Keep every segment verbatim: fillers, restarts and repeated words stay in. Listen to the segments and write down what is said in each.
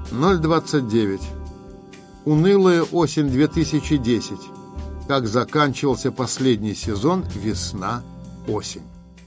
ноль двадцать девять. Унылая осень две тысячи десять. Как заканчивался последний сезон весна-осень.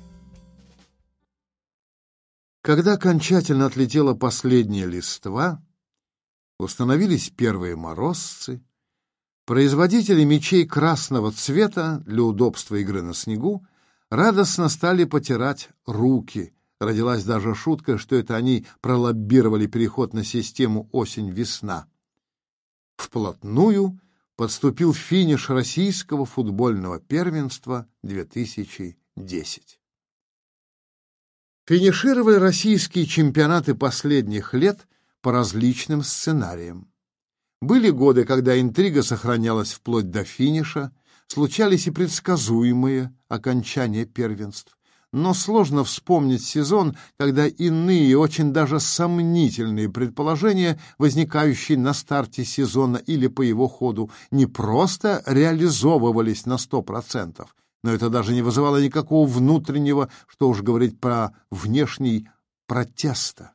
Когда окончательно отлетела последняя листва, установились первые морозцы, производители мечей красного цвета для удобства игры на снегу радостно стали потирать руки. Родилась даже шутка, что это они пролоббировали переход на систему осень-весна. Вплотную подступил финиш российского футбольного первенства две тысячи десять. Финишировали российские чемпионаты последних лет по различным сценариям. Были годы, когда интрига сохранялась вплоть до финиша, случались и предсказуемые окончания первенств. Но сложно вспомнить сезон, когда иные, очень даже сомнительные предположения, возникающие на старте сезона или по его ходу, не просто реализовывались на сто процентов, но это даже не вызывало никакого внутреннего, что уж говорить про внешний, протеста.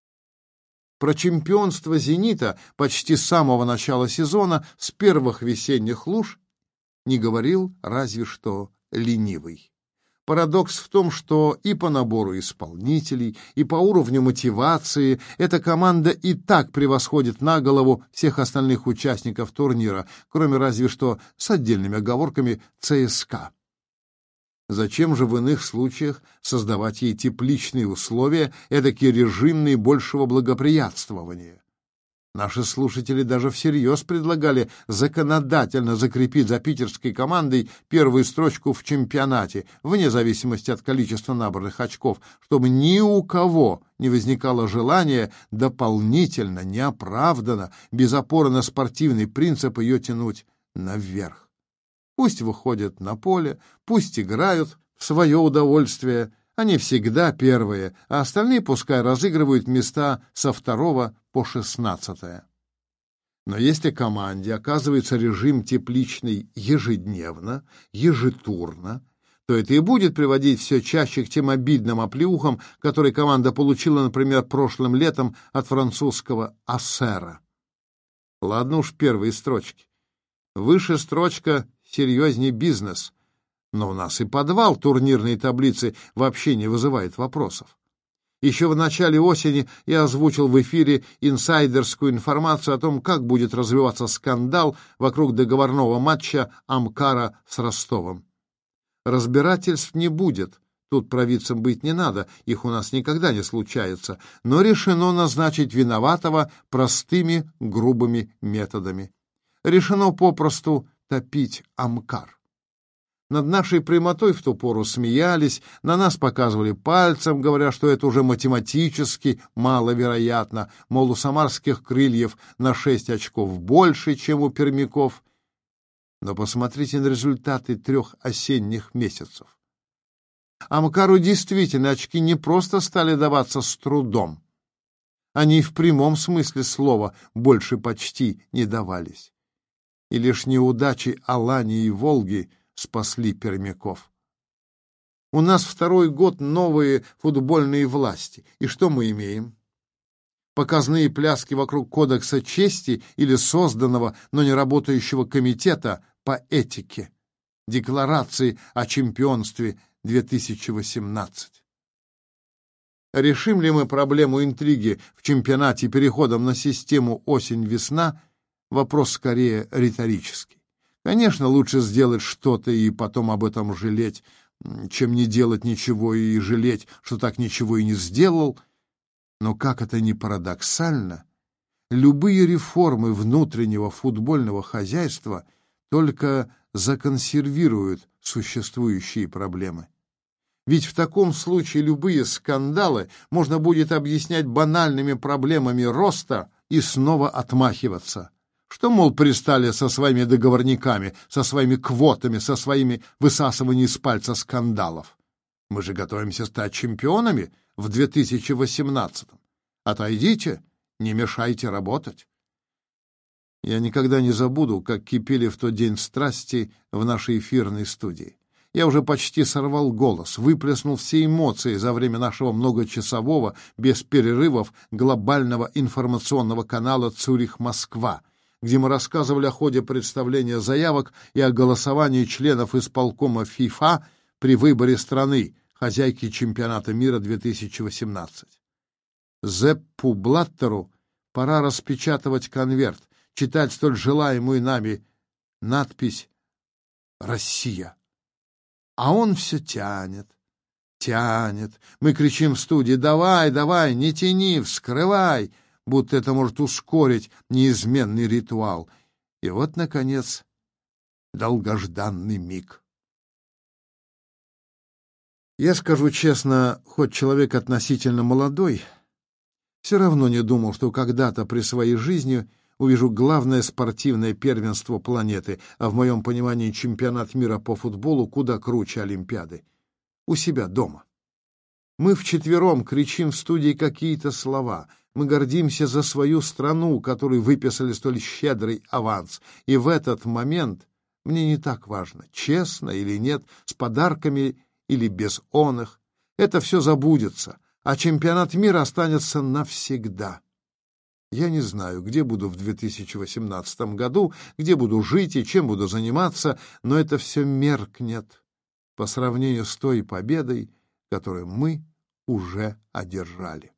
Про чемпионство «Зенита» почти с самого начала сезона, с первых весенних луж, не говорил разве что ленивый. Парадокс в том, что и по набору исполнителей, и по уровню мотивации эта команда и так превосходит на голову всех остальных участников турнира, кроме разве что с отдельными оговорками ЦСКА. Зачем же в иных случаях создавать ей тепличные условия, эдакий режим наибольшего благоприятствования? Наши слушатели даже всерьез предлагали законодательно закрепить за питерской командой первую строчку в чемпионате, вне зависимости от количества набранных очков, чтобы ни у кого не возникало желания дополнительно, неоправданно, без опоры на спортивный принцип ее тянуть наверх. Пусть выходят на поле, пусть играют в свое удовольствие. Они всегда первые, а остальные пускай разыгрывают места со второго по шестнадцатое. Но если команде оказывается режим тепличный ежедневно, ежетурно, то это и будет приводить все чаще к тем обидным оплеухам, которые команда получила, например, прошлым летом от французского Ассера. Ладно уж первые строчки. Выше строчка «серьезней бизнес». Но у нас и подвал турнирной таблицы вообще не вызывает вопросов. Еще в начале осени я озвучил в эфире инсайдерскую информацию о том, как будет развиваться скандал вокруг договорного матча Амкара с Ростовом. Разбирательств не будет, тут провидцам быть не надо, их у нас никогда не случается, но решено назначить виноватого простыми грубыми методами. Решено попросту топить Амкар. Над нашей прямотой в ту пору смеялись, на нас показывали пальцем, говоря, что это уже математически маловероятно, мол, у самарских крыльев на шесть очков больше, чем у пермяков. Но посмотрите на результаты трех осенних месяцев. Амкару действительно очки не просто стали даваться с трудом. Они и в прямом смысле слова больше почти не давались. И лишь неудачи Алании и Волги спасли пермяков. У нас второй год новые футбольные власти. И что мы имеем? Показные пляски вокруг кодекса чести или созданного, но не работающего комитета по этике. Декларации о чемпионстве две тысячи восемнадцать. Решим ли мы проблему интриги в чемпионате переходом на систему осень-весна? Вопрос скорее риторический. Конечно, лучше сделать что-то и потом об этом жалеть, чем не делать ничего и жалеть, что так ничего и не сделал. Но, как это ни парадоксально, любые реформы внутреннего футбольного хозяйства только законсервируют существующие проблемы. Ведь в таком случае любые скандалы можно будет объяснять банальными проблемами роста и снова отмахиваться. Что, мол, пристали со своими договорниками, со своими квотами, со своими высасыванием из пальца скандалов? Мы же готовимся стать чемпионами в две тысячи восемнадцатом. Отойдите, не мешайте работать. Я никогда не забуду, как кипели в тот день страсти в нашей эфирной студии. Я уже почти сорвал голос, выплеснул все эмоции за время нашего многочасового, без перерывов, глобального информационного канала «Цюрих-Москва», где мы рассказывали о ходе представления заявок и о голосовании членов исполкома ФИФА при выборе страны, хозяйки чемпионата мира две тысячи восемнадцать. Зеппу Блаттеру пора распечатывать конверт, читать столь желаемую нами надпись «Россия». А он все тянет, тянет. Мы кричим в студии: «Давай, давай, не тяни, вскрывай!» Будто это может ускорить неизменный ритуал. И вот, наконец, долгожданный миг. Я скажу честно, хоть человек относительно молодой, все равно не думал, что когда-то при своей жизни увижу главное спортивное первенство планеты, а в моем понимании чемпионат мира по футболу куда круче Олимпиады, у себя дома. Мы вчетвером кричим в студии какие-то слова. Мы гордимся за свою страну, которой выписали столь щедрый аванс. И в этот момент мне не так важно, честно или нет, с подарками или без оных. Это все забудется, а чемпионат мира останется навсегда. Я не знаю, где буду в две тысячи восемнадцатом году, где буду жить и чем буду заниматься, но это все меркнет по сравнению с той победой, которую мы уже одержали.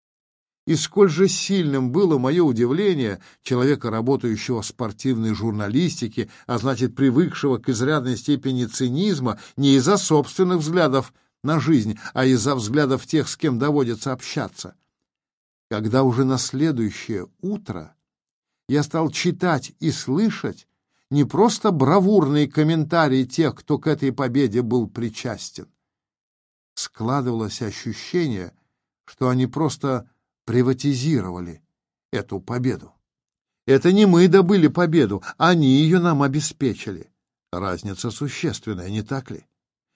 И сколь же сильным было мое удивление, человека, работающего в спортивной журналистике, а значит, привыкшего к изрядной степени цинизма, не из-за собственных взглядов на жизнь, а из-за взглядов тех, с кем доводится общаться. Когда уже на следующее утро я стал читать и слышать не просто бравурные комментарии тех, кто к этой победе был причастен. Складывалось ощущение, что они просто приватизировали эту победу. Это не мы добыли победу, они ее нам обеспечили. Разница существенная, не так ли?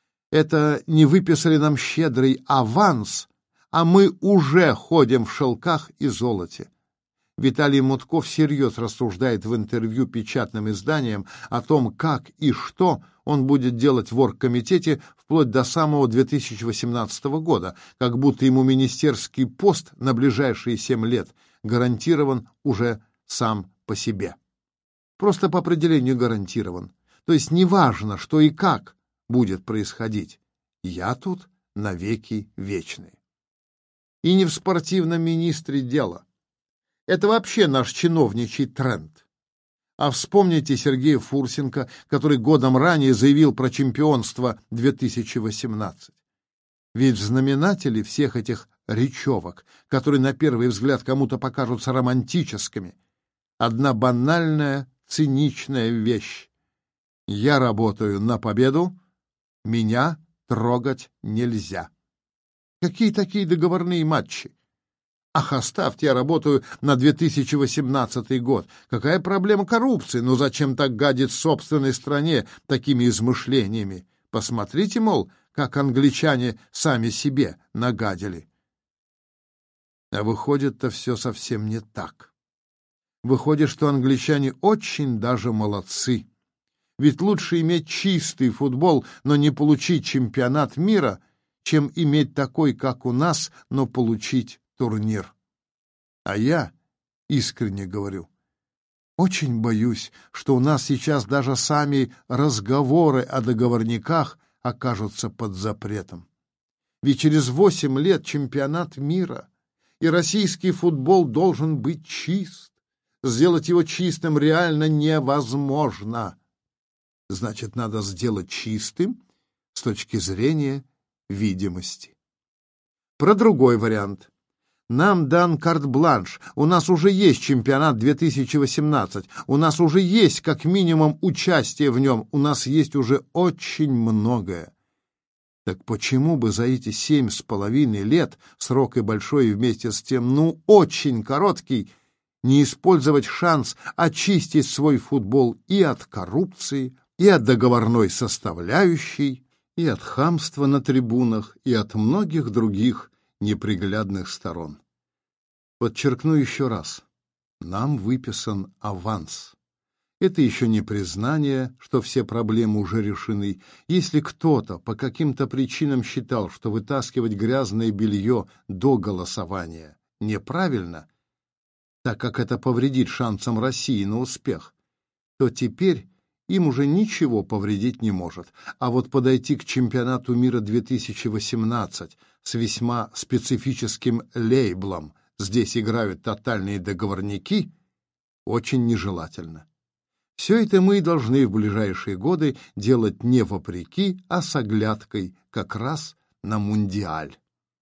Это не выписали нам щедрый аванс, а мы уже ходим в шелках и золоте. Виталий Мутков всерьез рассуждает в интервью печатным изданиям о том, как и что он будет делать в оргкомитете вплоть до самого две тысячи восемнадцатого года, как будто ему министерский пост на ближайшие семь лет гарантирован уже сам по себе. Просто по определению гарантирован. То есть неважно, что и как будет происходить. Я тут навеки вечный. И не в спортивном министре дело. Это вообще наш чиновничий тренд. А вспомните Сергея Фурсенко, который годом ранее заявил про чемпионство две тысячи восемнадцать. Ведь в знаменателе всех этих речевок, которые на первый взгляд кому-то покажутся романтическими, одна банальная, циничная вещь. Я работаю на победу, меня трогать нельзя. Какие такие договорные матчи? Ах, оставьте, я работаю на две тысячи восемнадцатый год. Какая проблема коррупции? Ну зачем так гадить собственной стране такими измышлениями? Посмотрите, мол, как англичане сами себе нагадили. А выходит-то все совсем не так. Выходит, что англичане очень даже молодцы. Ведь лучше иметь чистый футбол, но не получить чемпионат мира, чем иметь такой, как у нас, но получить турнир. А я, искренне говорю, очень боюсь, что у нас сейчас даже сами разговоры о договорниках окажутся под запретом. Ведь через восемь лет чемпионат мира, и российский футбол должен быть чист. Сделать его чистым реально невозможно. Значит, надо сделать чистым с точки зрения видимости. Про другой вариант. Нам дан карт-бланш. У нас уже есть чемпионат две тысячи восемнадцать. У нас уже есть как минимум участие в нем. У нас есть уже очень многое. Так почему бы за эти семь с половиной лет, срок и большой, и вместе с тем, ну, очень короткий, не использовать шанс очистить свой футбол и от коррупции, и от договорной составляющей, и от хамства на трибунах, и от многих других неприглядных сторон. Подчеркну еще раз. Нам выписан аванс. Это еще не признание, что все проблемы уже решены. Если кто-то по каким-то причинам считал, что вытаскивать грязное белье до голосования неправильно, так как это повредит шансам России на успех, то теперь им уже ничего повредить не может. А вот подойти к чемпионату мира две тысячи восемнадцать с весьма специфическим лейблом «Здесь играют тотальные договорники» очень нежелательно. Все это мы и должны в ближайшие годы делать не вопреки, а с оглядкой как раз на Мундиаль.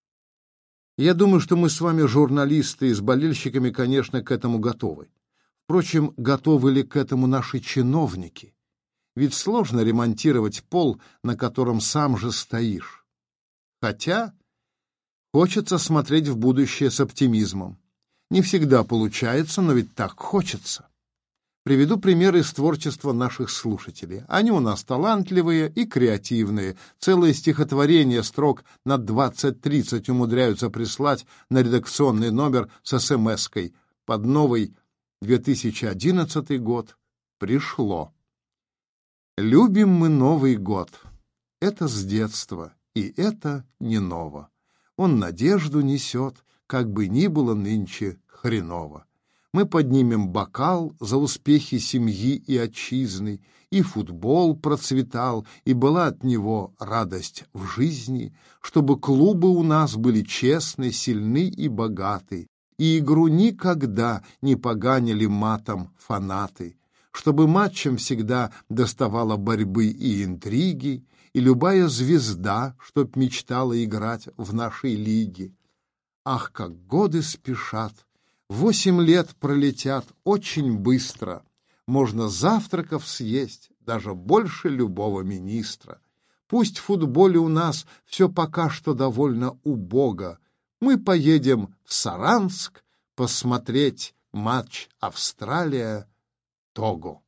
Я думаю, что мы с вами, журналисты и с болельщиками, конечно, к этому готовы. Впрочем, готовы ли к этому наши чиновники? Ведь сложно ремонтировать пол, на котором сам же стоишь. Хотя хочется смотреть в будущее с оптимизмом. Не всегда получается, но ведь так хочется. Приведу примеры из творчества наших слушателей. Они у нас талантливые и креативные. Целые стихотворения строк на двадцать-тридцать умудряются прислать на редакционный номер с эс-эм-эской. Под новый две тысячи одиннадцатый год пришло. Любим мы Новый год. Это с детства, и это не ново. Он надежду несет, как бы ни было нынче хреново. Мы поднимем бокал за успехи семьи и отчизны, и футбол процветал, и была от него радость в жизни, чтобы клубы у нас были честны, сильны и богаты, и игру никогда не поганили матом фанаты, чтобы матчам всегда доставало борьбы и интриги, и любая звезда, чтоб мечтала играть в нашей лиге. Ах, как годы спешат! Восемь лет пролетят очень быстро. Можно завтраков съесть даже больше любого министра. Пусть в футболе у нас все пока что довольно убого. Мы поедем в Саранск посмотреть матч Австралия-Того.